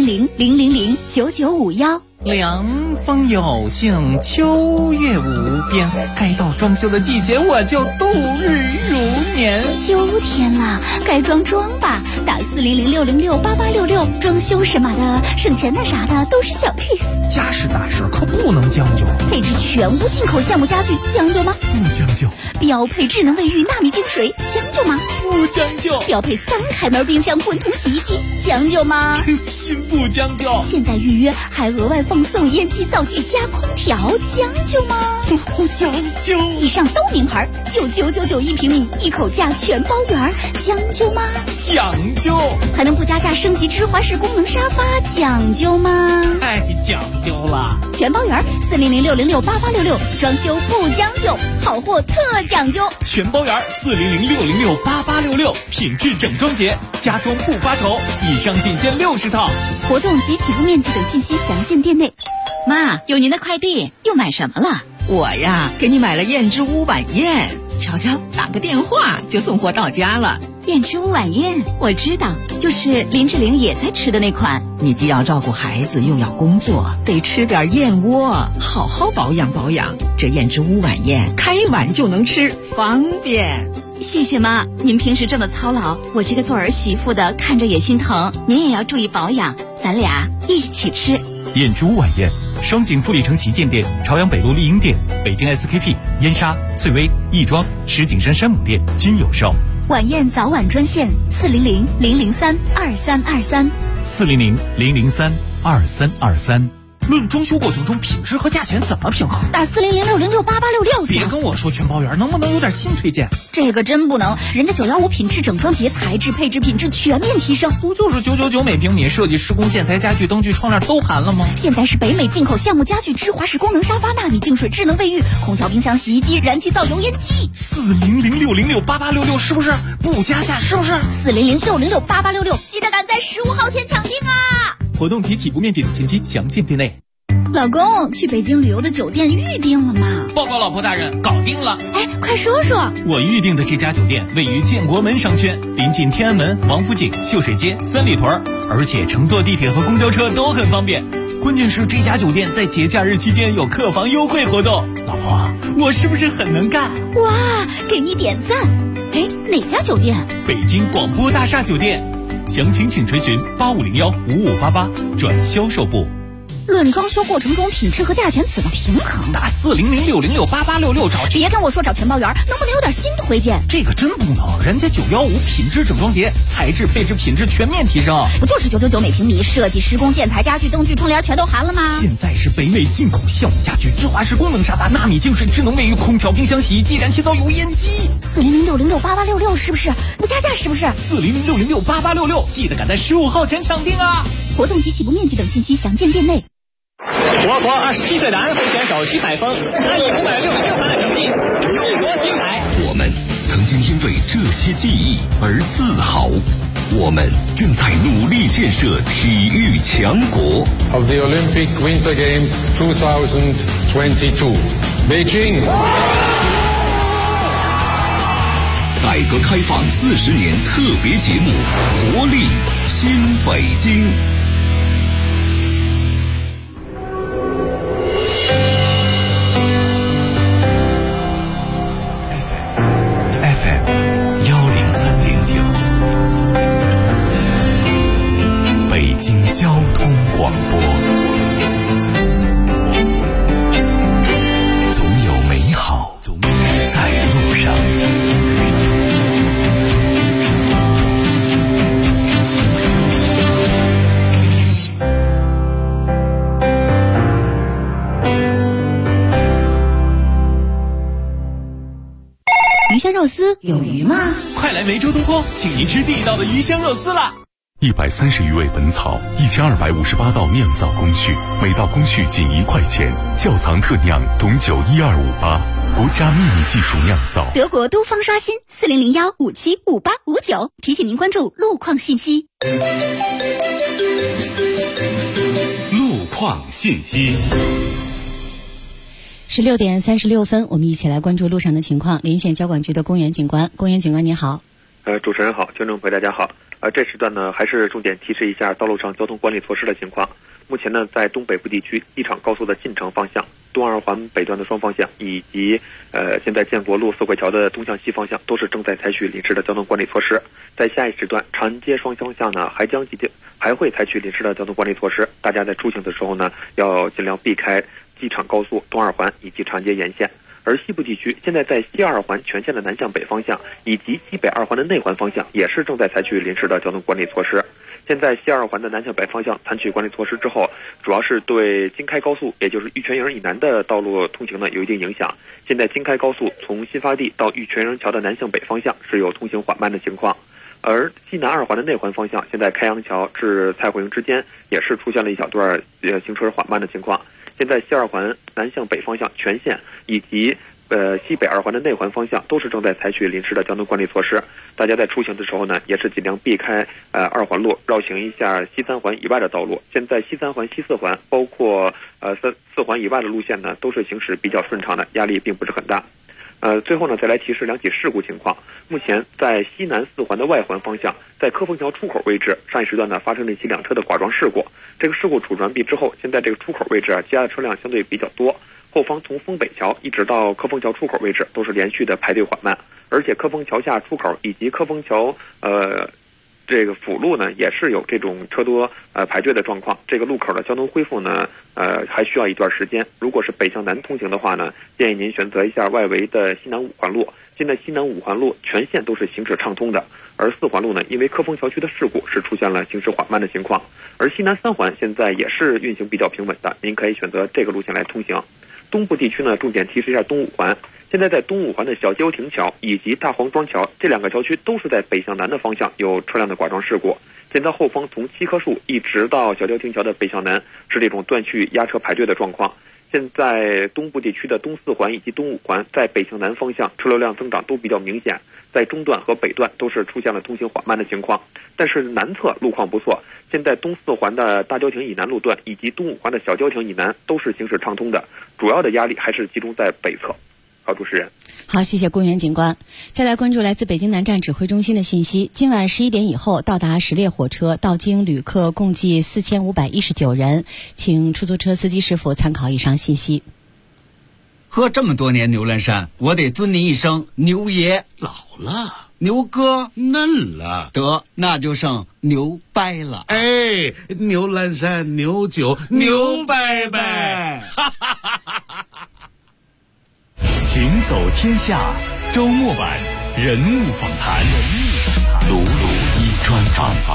400000991。 凉风有幸，秋月无边，该到装修的季节，我就度日如年。 秋天了，该装吧，打40060688866，装修什么的，省钱的啥的都是小 case。 家事大事可不能将就， 配置全屋进口橡木家具，将就吗？ 不将就。 标配智能卫浴纳米净水，将就吗？ 不将就。 标配3开门冰箱滚筒洗衣机，将就吗？ 真心不将就。 现在预约还额外放送烟机灶具加空调，将就吗？ 不将就。 以上都名牌，9999一平米，一口价全包圆，将就吗？ 讲究。 还能不加价升级芝华士功能沙发，讲究吗？ 太讲究了。 全包圆40060688866，装修不将就，好货特讲究。 全包圆40060688866，品质整装节，家装不发愁。以上仅限60套。 活动及起步面积等信息详见店内。 妈，有您的快递，又买什么了？ 我呀，给你买了燕之屋晚宴，瞧瞧，打个电话就送货到家了。 燕之屋晚宴我知道，就是林志玲也在吃的那款。 你既要照顾孩子，又要工作，得吃点燕窝，好好保养保养。这燕之屋晚宴开碗就能吃，方便。 谢谢妈，您平时这么操劳，我这个做儿媳妇的看着也心疼。您也要注意保养，咱俩一起吃。 燕之屋晚宴双井富力城旗舰店、朝阳北路丽婴店、北京 SKP、燕莎、翠微、亦庄、石景山山姆店均有售。 晚宴早晚专线400-003-2323。 400-003-2323。 论装修过程中品质和价钱怎么平衡？ 打400-606-8866。 别跟我说全包圆，能不能有点新推荐？ 这个真不能，人家915品质整装节材质配置品质全面提升。 不就是999每平米，设计施工建材家具灯具窗帘都含了吗？ 现在是北美进口项目家具芝华士功能沙发、纳米净水智能卫浴、空调冰箱洗衣机、燃气灶油烟机。 400-606-8866是不是？不加价是不是 ？400-606-8866，记得赶在15号前抢订啊！ 活动及起步面积等信息详见店内。 老公，去北京旅游的酒店预定了吗？ 报告老婆大人，搞定了。 哎，快说说。 我预定的这家酒店位于建国门商圈，临近天安门、王府井、秀水街、三里屯，而且乘坐地铁和公交车都很方便。关键是这家酒店在节假日期间有客房优惠活动。老婆，我是不是很能干？ 哇，给你点赞。哎，哪家酒店？ 北京广播大厦酒店。详情请垂询8501-5588转销售部。 论装修过程中品质和价钱怎么平衡？ 打400-606-8866找。 别跟我说找全包圆，能不能有点新推荐？ 这个真不能，人家915品质整装节，材质配置品质全面提升。 不就是999每平米，设计施工建材家具灯具窗帘全都含了吗？ 现在是北美进口项目家具芝华士功能沙发、纳米净水智能卫浴、空调冰箱洗衣机、燃气灶油烟机。 400-606-8866是不是？不加价是不是 ？400-606-8866，记得赶在15号前抢订啊！ 活动及起步面积等信息详见店内。 我国27岁男会选手徐海峰，他以566分的成绩勇夺金牌。 我们曾经因为这些记忆而自豪，我们正在努力建设体育强国。 Of the Olympic Winter Games 2022, Beijing。 改革开放40年特别节目，活力新北京。北京交通广播，总有美好在路上。 鱼香肉丝有鱼吗？ 快来梅州东坡，请您吃地道的鱼香肉丝啦 ！130余味本草，1258道酿造工序，每道工序仅1块钱。窖藏特酿董酒12588，国家秘密技术酿造。 德国都方刷新400-575859，提醒您关注路况信息。 路况信息。 16点36分，我们一起来关注路上的情况。临县交管局的公园警官，公园警官你好。 主持人好，听众朋友大家好。这时段呢，还是重点提示一下道路上交通管理措施的情况。目前呢，在东北部地区，机场高速的进城方向、东二环北段的双方向，以及现在建国路四惠桥的东向西方向，都是正在采取临时的交通管理措施。在下一时段，长安街双方向呢，还会采取临时的交通管理措施。大家在出行的时候呢，要尽量避开机场高速东二环以及长安街沿线。而西部地区现在在西二环全线的南向北方向以及西北二环的内环方向也是正在采取临时的交通管理措施。现在西二环的南向北方向采取管理措施之后，主要是对京开高速，也就是玉泉营以南的道路通行呢有一定影响。现在京开高速从新发地到玉泉营桥的南向北方向是有通行缓慢的情况。而西南二环的内环方向，现在开阳桥至蔡慧营之间也是出现了一小段行车缓慢的情况。现在西二环南向北方向全线以及西北二环的内环方向都是正在采取临时的交通管理措施。大家在出行的时候呢，也是尽量避开二环路，绕行一下西三环以外的道路。现在西三环、西四环，包括四环以外的路线呢，都是行驶比较顺畅的，压力并不是很大。最后呢，再来提示2起事故情况。目前在西南四环的外环方向，在科丰桥出口位置，上一时段呢发生了一起2车的剐撞事故。这个事故处置完毕之后，现在这个出口位置积压的车辆相对比较多，后方从丰北桥一直到科丰桥出口位置都是连续的排队缓慢，而且科丰桥下出口以及科丰桥这个辅路呢也是有这种车多排队的状况。这个路口的交通恢复呢还需要一段时间。如果是北向南通行的话呢，建议您选择一下外围的西南五环路。现在西南五环路全线都是行驶畅通的，而四环路呢因为科丰桥区的事故是出现了行驶缓慢的情况。而西南三环现在也是运行比较平稳的，您可以选择这个路线来通行。东部地区呢，重点提示一下东五环。现在在东五环的小街油亭桥以及大黄庄桥这两个桥区都是在北向南的方向有车辆的剐撞事故。现在后方从七棵树一直到小街油亭桥的北向南是这种断续压车排队的状况。现在东部地区的东四环以及东五环在北向南方向车流量增长都比较明显，在中段和北段都是出现了通行缓慢的情况，但是南侧路况不错。现在东四环的大郊亭以南路段以及东五环的小郊亭以南都是行驶畅通的，主要的压力还是集中在北侧。好，主持人。 好，谢谢公园警官。再来关注来自北京南站指挥中心的信息，今晚11点以后到达10列火车，到京旅客共计4519人，请出租车司机师傅参考以上信息。 喝这么多年牛栏山，我得尊您一声牛爷。 老了， 牛哥嫩了， 得那就剩牛掰了。 哎，牛栏山牛酒牛掰掰。 行走天下周末版人物访谈，鲁鲁一专访。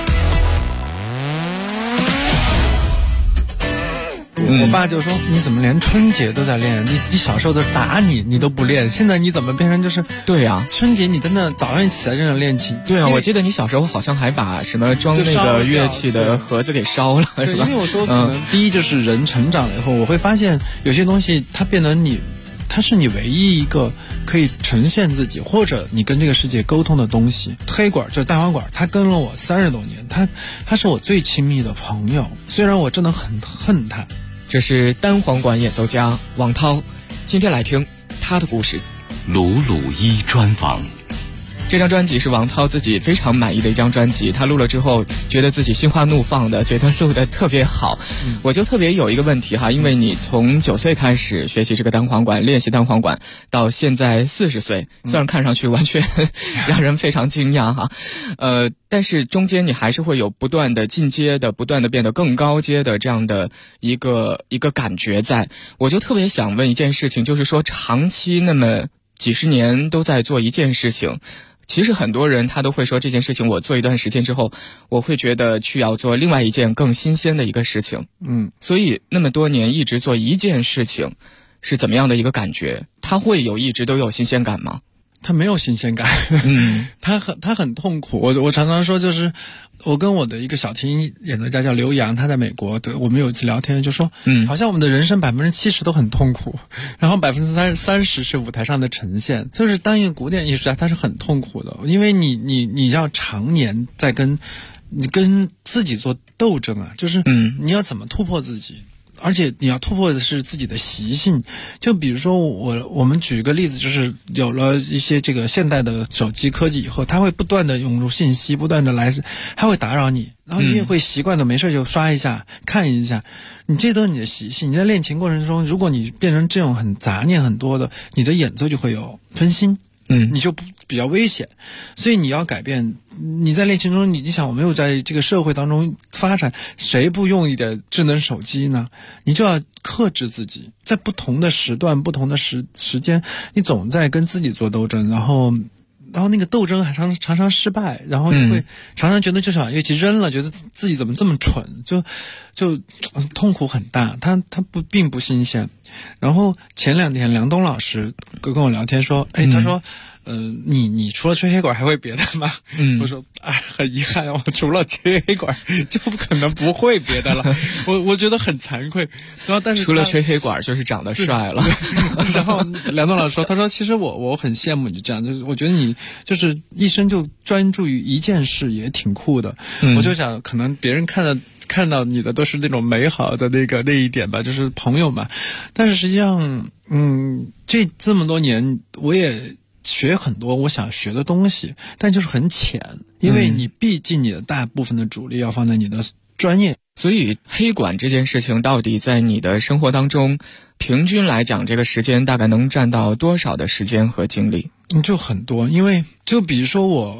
我爸就说你怎么连春节都在练？你小时候都打你都不练，现在你怎么变成就是对呀？ 春节你真的早上起来就能练琴。 对啊，我记得你小时候好像还把什么装那个乐器的盒子给烧了，是吧？ 因为我说可能第一就是人成长了以后，我会发现有些东西它变得它是你唯一一个可以呈现自己或者你跟这个世界沟通的东西。黑管就是单簧管，它跟了我30多年，它是我最亲密的朋友，虽然我真的很恨它。 这是单簧管演奏家王涛，今天来听他的故事。 鲁鲁一专访。 这张专辑是王涛自己非常满意的一张专辑，他录了之后觉得自己心花怒放的，觉得录得特别好。我就特别有一个问题哈，因为你从9岁开始学习这个单簧管，练习单簧管，到现在40岁，虽然看上去完全让人非常惊讶哈，但是中间你还是会有不断的进阶的，不断的变得更高阶的这样的一个感觉在。我就特别想问一件事情，就是说长期那么几十年都在做一件事情，其实很多人他都会说这件事情我做一段时间之后，我会觉得去要做另外一件更新鲜的一个事情。所以那么多年一直做一件事情是怎么样的一个感觉？他会一直都有新鲜感吗？ 他没有新鲜感，他很痛苦。我常常说，就是我跟我的一个小提琴演奏家叫刘洋，他在美国，我们有一次聊天就说，好像我们的人生70%都很痛苦，然后30%是舞台上的呈现。就是当一个古典艺术家，他是很痛苦的，因为你要常年在跟自己做斗争啊，就是你要怎么突破自己。而且你要突破的是自己的习性，就比如说我们举一个例子，就是有了一些这个现代的手机科技以后，它会不断的涌入信息，不断的来，它会打扰你，然后你也会习惯的没事就刷一下看一下，你这都是你的习性。你在练琴过程中，如果你变成这种很杂念很多的，你的演奏就会有分心，你就比较危险。所以你要改变。你在练琴中，你想我没有在这个社会当中发展，谁不用一点智能手机呢？你就要克制自己，在不同的时段、不同的时间，你总在跟自己做斗争，然后那个斗争还常常失败，然后就会常常觉得就是把乐器扔了，觉得自己怎么这么蠢，就痛苦很大。他并不新鲜。然后前2天梁冬老师跟我聊天说，他说你除了吹黑管还会别的吗？我说很遗憾，我除了吹黑管就可能不会别的了。我觉得很惭愧。然后但是除了吹黑管就是长得帅了。 然后梁冬老师说，他说其实我很羡慕你这样，就是我觉得你就是一生就专注于一件事也挺酷的。我就想可能别人看到你的都是那种美好的那一点吧，就是朋友嘛。但是实际上这么多年我也学很多我想学的东西，但就是很浅，因为你毕竟你的大部分的主力要放在你的专业。 所以黑管这件事情到底在你的生活当中平均来讲，这个时间大概能占到多少的时间和精力？ 就很多，因为就比如说我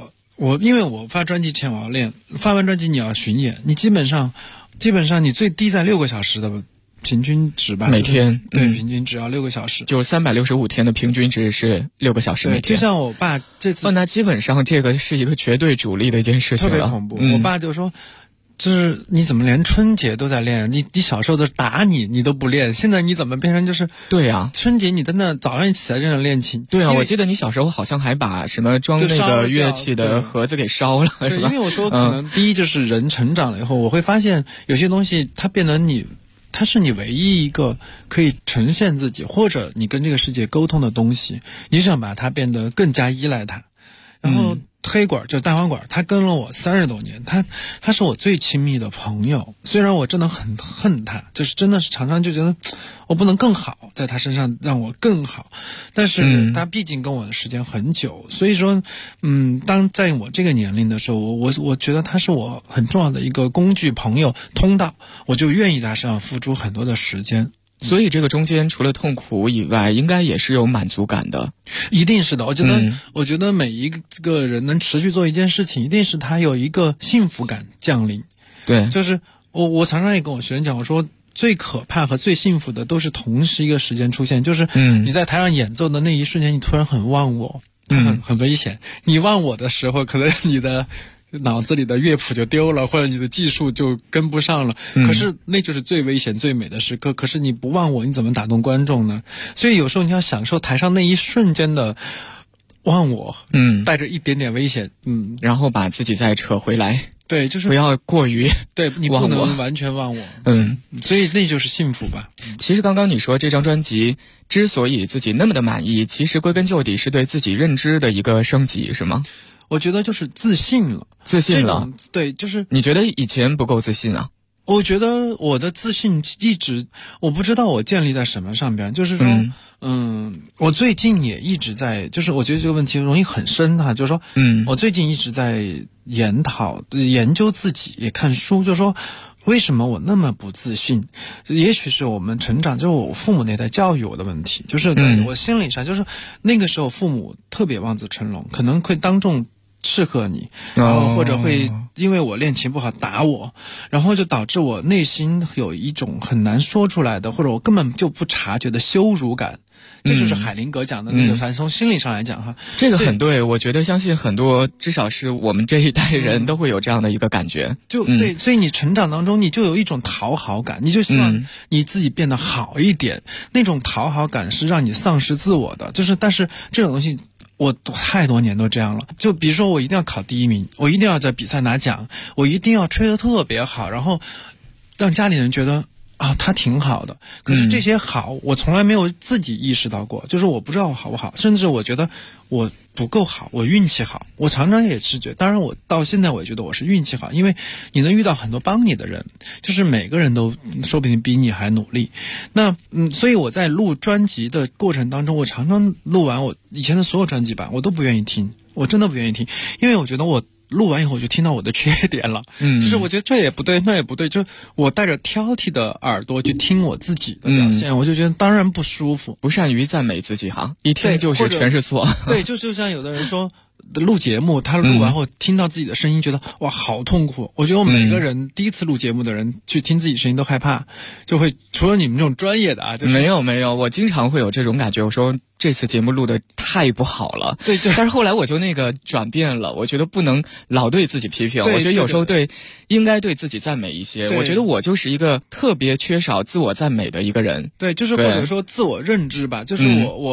因为我发专辑前我要练，发完专辑你要巡演，你基本上你最低在6个小时的平均值吧， 每天对，平均只要6个小时， 就365天的平均值是6个小时每天。 就像我爸这次， 那基本上这个是一个绝对主力的一件事情了， 特别恐怖。我爸就说，就是你怎么连春节都在练？你小时候都打你都不练，现在你怎么变成就是对啊？ 春节你在那早上起来在那练琴。 对啊，我记得你小时候好像还把什么装那个乐器的盒子给烧了，是吧？ 因为我说可能第一就是人成长了以后，我会发现有些东西它变得它是你唯一一个可以呈现自己或者你跟这个世界沟通的东西，你想把它变得更加依赖它。然后黑管就大黄管，他跟了我30多年，他是我最亲密的朋友。虽然我真的很恨他，就是真的是常常就觉得我不能更好，在他身上让我更好，但是他毕竟跟我的时间很久，所以说当在我这个年龄的时候，我觉得他是我很重要的一个工具、朋友、通道，我就愿意在他身上付出很多的时间。 所以这个中间除了痛苦以外，应该也是有满足感的。 一定是的，我觉得每一个人能持续做一件事情，一定是他有一个幸福感降临。 对， 就是我常常也跟我学生讲，我说最可怕和最幸福的都是同时一个时间出现，就是你在台上演奏的那一瞬间，你突然很忘我，很危险。你忘我的时候，可能你的脑子里的乐谱就丢了，或者你的技术就跟不上了，可是那就是最危险最美的时刻。可是你不忘我，你怎么打动观众呢？所以有时候你要享受台上那一瞬间的忘我，带着一点点危险， 然后把自己再扯回来。 对，就是不要过于对，你不能完全忘我。所以那就是幸福吧。 其实刚刚你说这张专辑之所以自己那么的满意，其实归根究底是对自己认知的一个升级，是吗？ 我觉得就是自信了。对，就是你觉得以前不够自信啊？ 我觉得我的自信一直，我不知道我建立在什么上边，就是说我最近也一直在，就是我觉得这个问题容易很深哈，就是说我最近一直在研究自己，也看书，就是说为什么我那么不自信？也许是我们成长，就是我父母那代教育我的问题，就是我心理上，就是那个时候父母特别望子成龙，可能会当众斥喝你，然后或者会因为我练琴不好打我，然后就导致我内心有一种很难说出来的，或者我根本就不察觉的羞辱感。这就是海灵格讲的那个，反正从心理上来讲哈， 这个很对。我觉得相信很多，至少是我们这一代人都会有这样的一个感觉。 对，所以你成长当中你就有一种讨好感，你就希望你自己变得好一点，那种讨好感是让你丧失自我的。但是这种东西我太多年都这样了，就比如说我一定要考第1名，我一定要在比赛拿奖，我一定要吹得特别好，然后让家里人觉得他挺好的。可是这些好我从来没有自己意识到过，就是我不知道我好不好，甚至我觉得我不够好，我运气好。我常常也是觉得，当然我到现在我也觉得我是运气好，因为你能遇到很多帮你的人，就是每个人都说不定比你还努力。那所以我在录专辑的过程当中，我常常录完我以前的所有专辑版我都不愿意听，我真的不愿意听，因为我觉得我录完以后我就听到我的缺点了，就是我觉得这也不对那也不对，就我带着挑剔的耳朵去听我自己的表现，我就觉得当然不舒服， 不善于赞美自己哈，一听就是全是错。 对，就像有的人说录节目，他录完后听到自己的声音觉得哇好痛苦。我觉得我们每个人第一次录节目的人去听自己声音都害怕，就会除了你们这种专业的啊，就是没有，我经常会有这种感觉，我说这次节目录的太不好了。 对， 但是后来我就转变了，我觉得不能老对自己批评，我觉得有时候应该对自自己赞美一些。我觉得我就是一个特别缺少自我赞美的一个人。 对，就是或者说自我认知吧，就是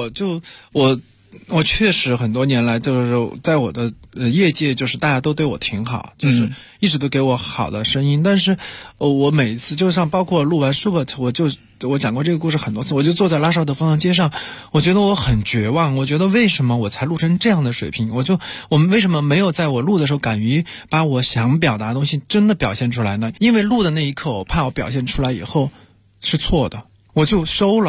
我确实很多年来就是在我的业界，就是大家都对我挺好，就是一直都给我好的声音。但是我每次就像包括录完 Schubert， 我讲过这个故事很多次，我就坐在拉绍德风向街上，我觉得我很绝望，我觉得为什么我才录成这样的水平？我们为什么没有在我录的时候敢于把我想表达的东西真的表现出来呢？因为录的那一刻，我怕我表现出来以后是错的，我就收了。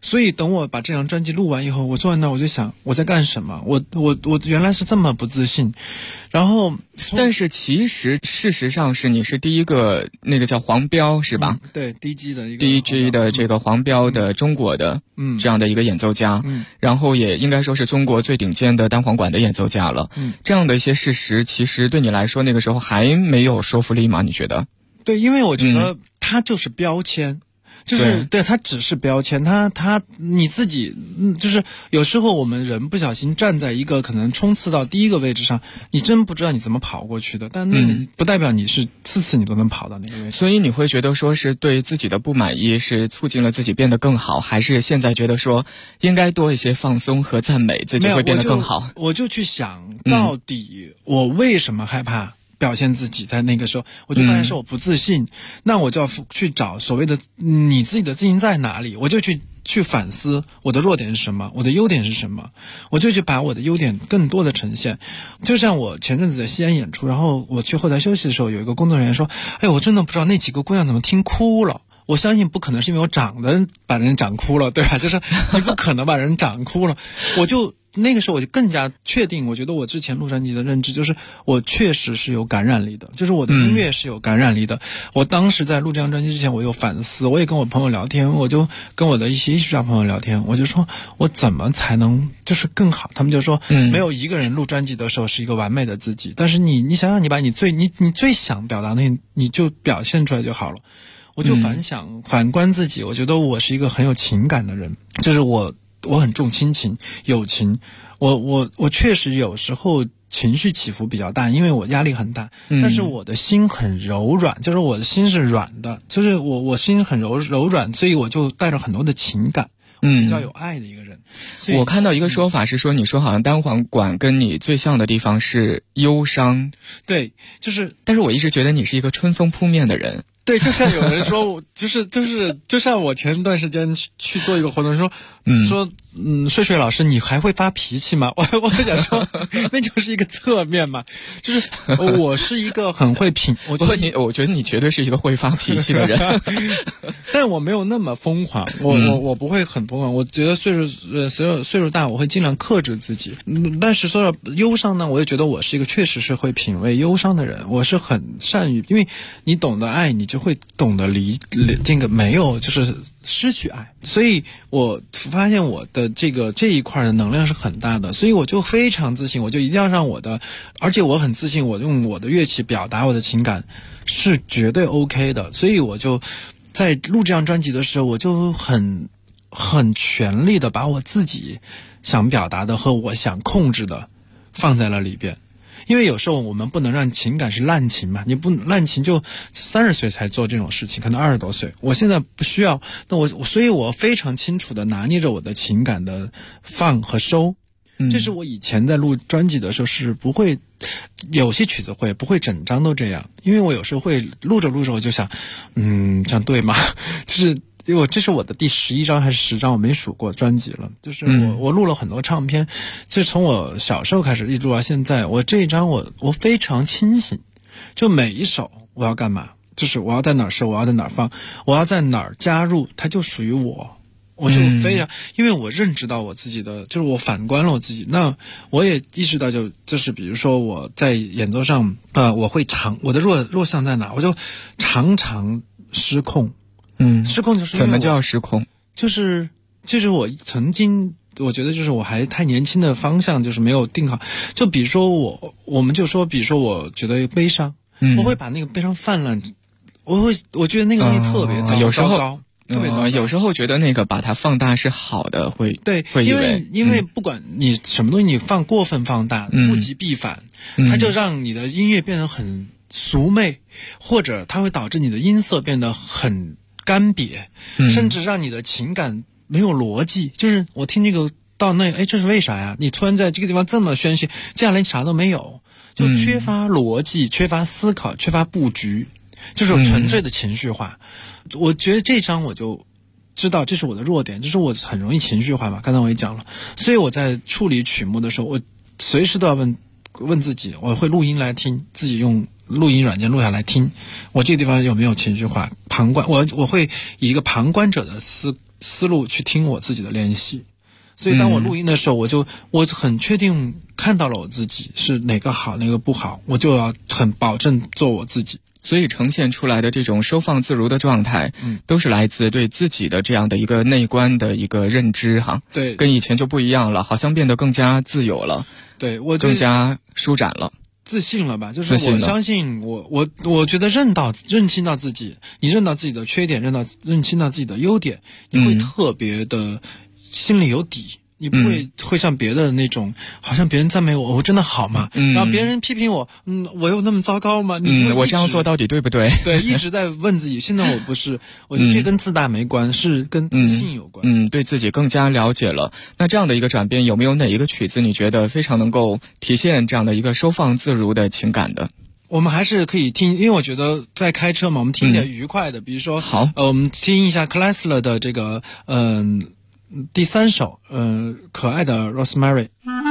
所以等我把这张专辑录完以后，我坐在那我就想我在干什么，我原来是这么不自信。然后但是其实事实上是你是第一个那个叫黄标是吧？ 对 DG 的一个 DG 的这个黄标的中国的这样的一个演奏家，然后也应该说是中国最顶尖的单簧管的演奏家了。这样的一些事实其实对你来说那个时候还没有说服力吗？你觉得？ 对，因为我觉得它就是标签。就是对它只是标签，它你自己就是有时候我们人不小心站在一个可能冲刺到第一个位置上，你真不知道你怎么跑过去的，但那不代表你是次次你都能跑到那个位置。 所以你会觉得说是对自己的不满意是促进了自己变得更好，还是现在觉得说应该多一些放松和赞美，自己会变得更好？ 我就去想到底我为什么害怕表现自己，在那个时候我就发现是我不自信，那我就要去找所谓的你自己的自信在哪里，我就去反思我的弱点是什么，我的优点是什么，我就去把我的优点更多的呈现。就像我前阵子在西安演出，然后我去后台休息的时候，有一个工作人员说，哎，我真的不知道那几个姑娘怎么听哭了。我相信不可能是因为我长得把人长哭了，对吧？就是你不可能把人长哭了。那个时候我就更加确定，我觉得我之前录专辑的认知就是我确实是有感染力的，就是我的音乐是有感染力的。我当时在录这张专辑之前，我有反思，我也跟我朋友聊天，我就跟我的一些艺术家朋友聊天，我就说我怎么才能就是更好。他们就说，没有一个人录专辑的时候是一个完美的自己，但是你想想，你把你最想表达的你就表现出来就好了。我就反观自己，我觉得我是一个很有情感的人，就是我很重亲情友情，我确实有时候情绪起伏比较大，因为我压力很大，但是我的心很柔软，就是我的心是软的，就是我心很柔软，所以我就带着很多的情感，比较有爱的一个人。 我看到一个说法是说，你说好像单簧管跟你最像的地方是忧伤， 对，就是但是我一直觉得你是一个春风扑面的人。 对，就像有人说，就像我前段时间去做一个活动，说睡睡老师，你还会发脾气吗？我想说，那就是一个侧面嘛，就是我是一个很会我觉得你绝对是一个会发脾气的人， 但我没有那么疯狂，我不会很疯狂。我觉得岁数大，我会尽量克制自己。但是说到忧伤呢，我也觉得我是一个确实是会品味忧伤的人，我是很善于，因为你懂得爱，你就会懂得这个没有就是失去爱，所以我发现我的这一块的能量是很大的，所以我就非常自信，我就一定要让而且我很自信，我用我的乐器表达我的情感是绝对 OK 的，所以我就在录这张专辑的时候，我就很全力的把我自己想表达的和我想控制的放在了里边。因为有时候我们不能让情感是滥情嘛，你不滥情就30岁才做这种事情，可能20多岁。我现在不需要，所以我非常清楚的拿捏着我的情感的放和收。这是我以前在录专辑的时候是不会，有些曲子会不会整张都这样，因为我有时候会录着我就想，这样对吗？就是因为这是我的第11张还是10张，我没数过专辑了。就是我录了很多唱片，就是从我小时候开始一直录到现在。我这一张我非常清醒，就每一首我要干嘛，就是我要在哪儿收，我要在哪儿放，我要在哪儿加入，它就属于我。我就非常，因为我认知到我自己的，就是我反观了我自己，那我也意识到就是比如说我在演奏上，我会我的弱项在哪，我就常常失控。失控就是怎么叫失控？ 就是我曾经我觉得就是我还太年轻的方向就是没有定好。就比如说我们就说，比如说我觉得悲伤，我会把那个悲伤泛滥，我觉得那个东西特别糟糕。特别糟， 有时候觉得那个把它放大是好的，会因为不管你什么东西你过分放大，物极必反，它就让你的音乐变得很俗媚，或者它会导致你的音色变得很干瘪，甚至让你的情感没有逻辑。就是我听这个到那这是为啥呀？你突然在这个地方这么宣泄，接下来啥都没有，就缺乏逻辑，缺乏思考，缺乏布局，就是纯粹的情绪化。我觉得这张我就知道这是我的弱点，就是我很容易情绪化嘛，刚才我也讲了。所以我在处理曲目的时候，我随时都要问自己，我会录音来听，自己用录音软件录下来听，我这个地方有没有情绪化，旁观，我会以一个旁观者的思路去听我自己的练习。所以当我录音的时候，我很确定看到了我自己是哪个好哪个不好，我就要很保证做我自己。 所以呈现出来的这种收放自如的状态，都是来自对自己的这样的一个内观的一个认知哈。 对， 跟以前就不一样了，好像变得更加自由了。 对，我更加舒展了。 自信了吧？就是我相信我觉得认清到自己，你认到自己的缺点，认清到自己的优点，你会特别的心里有底。你不会像别的那种，好像别人赞美我真的好吗？然后别人批评我，我有那么糟糕吗？ 我这样做到底对不对？ 对，一直在问自己。现在我不是，我这跟自大没关，是跟自信有关。 对自己更加了解了。那这样的一个转变，有没有哪一个曲子你觉得非常能够体现这样的一个收放自如的情感的？ 我们还是可以听，因为我觉得在开车嘛，我们听点愉快的，比如说， 好， 我们听一下 Klesler 的这个，第3首，可爱的 Rosemary。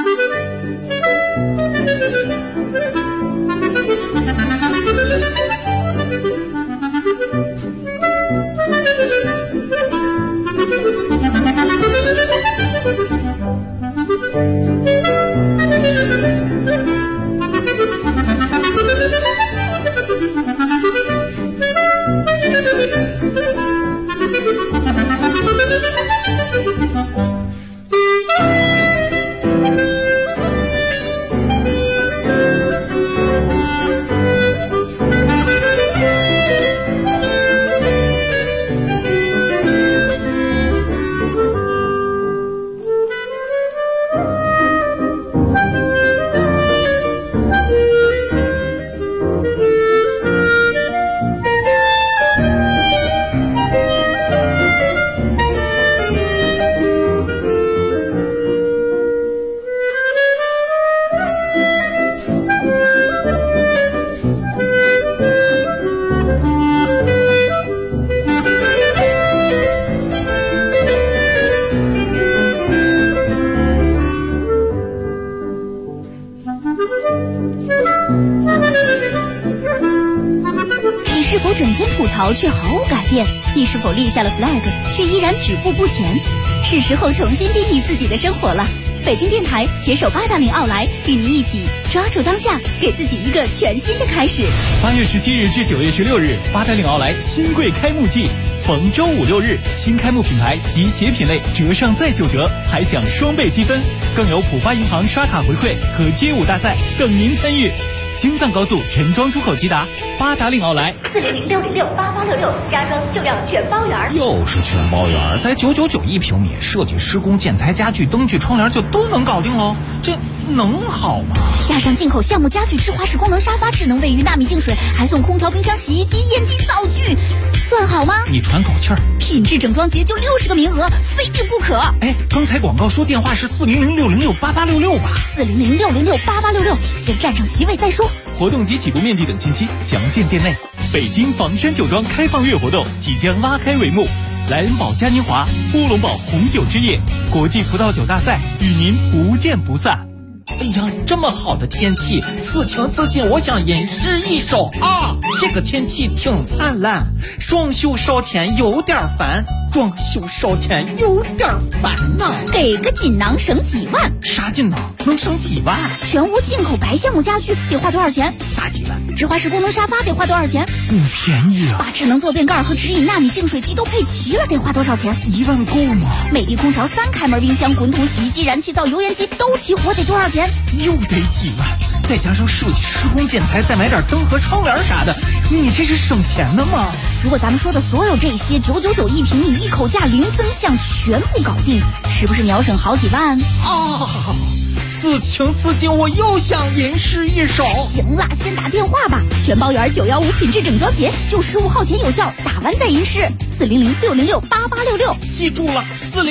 却毫无改变，你是否立下了 flag 却依然止步不前？是时候重新定义自己的生活了。北京电台携手八达岭奥莱，与您一起抓住当下，给自己一个全新的开始。 8月17日至9月16日，八达岭奥莱新贵开幕季，逢周5、6日，新开幕品牌及鞋品类折上再9折，还享双倍积分，更有浦发银行刷卡回馈和街舞大赛等您参与。京藏高速陈庄出口吉达，八达岭奥莱 400-606-8866，家装就要全包圆。 又是全包圆，才999一平米，设计、施工、建材、家具、灯具、窗帘就都能搞定喽，这能好吗？ 加上进口项目家具、智华式功能沙发、智能卫浴、纳米净水，还送空调、冰箱、洗衣机、烟机、灶具，算好吗？ 你喘口气儿。 品质整装节就60个名额，非订不可。 哎，刚才广告说电话是400-606-8866吧 ？400-606-8866，先占上席位再说。 活动及起步面积等信息详见店内。北京房山酒庄开放月活动即将拉开帷幕，莱恩堡嘉年华、乌龙堡红酒之夜、国际葡萄酒大赛与您不见不散。 哎呀，这么好的天气，此情此景，我想吟诗一首啊！这个天气挺灿烂，装修烧钱有点烦，装修烧钱有点烦呐。 给个锦囊省几万？ 啥锦囊能省几万？ 全屋进口白橡木家具得花多少钱？ 大几万。 智华式功能沙发得花多少钱？ 不便宜啊。 把智能坐便盖和直饮纳米净水机都配齐了，得花多少钱 ？1万够吗？ 美的空调、3开门冰箱、滚筒洗衣机、燃气灶、油烟机都齐活，得多少钱？ 又得几万，再加上设计、施工、建材，再买点灯和窗帘啥的，你这是省钱的吗？ 如果咱们说的所有这些999一平米，一口价零增项，全部搞定，是不是秒省好几万啊？此情此景，我又想吟诗一首。 行了，先打电话吧，全包圆915品质整装节，就15号前有效，打完再吟诗。400-606-8866， 记住了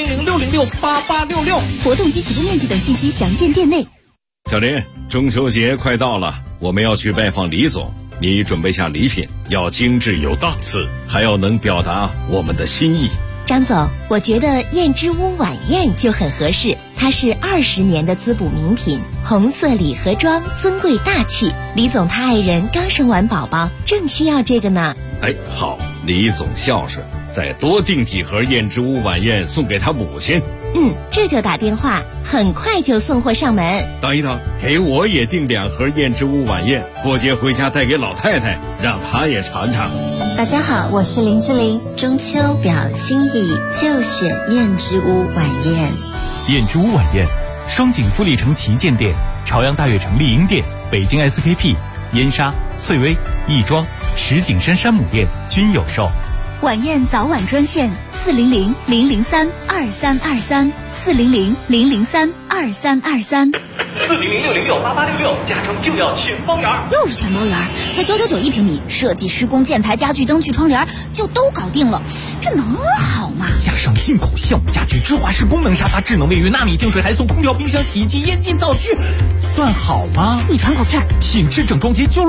，400-606-8866。 活动及起步面积等信息详见店内。 小林，中秋节快到了，我们要去拜访李总，你准备下礼品，要精致有档次，还要能表达我们的心意。 张总，我觉得燕之屋晚宴就很合适，它是20年的滋补名品，红色礼盒装，尊贵大气。李总他爱人刚生完宝宝，正需要这个呢。 哎，好， 李总孝顺，再多订几盒燕之屋晚宴送给他母亲。 这就打电话，很快就送货上门。 等一等，给我也订2盒燕之屋晚宴，过节回家带给老太太，让她也尝尝。 大家好，我是林志玲，中秋表心意就选燕之屋晚宴。 燕之屋晚宴，双井富力城旗舰店、朝阳大悦城丽婴店、北京 SKP、燕莎、翠微、亦庄、石景山山姆店均有售。 晚宴早晚专线400-003-2323 400-003-2323。 400-606-8866，加成就要全包圆。 又是全包圆，才991平米，设计、施工、建材、家具、灯具、窗帘就都搞定了，这能好吗？ 加上进口项目家具、芝华士功能沙发、智能卫浴、纳米净水，还送空调、冰箱、洗衣机、烟机、灶具，算好吗？ 你喘口气儿， 品质整装节就